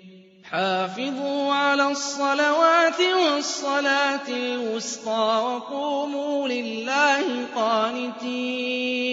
حافظوا على الصلوات والصلاة الوسطى وقوموا لله قانتين.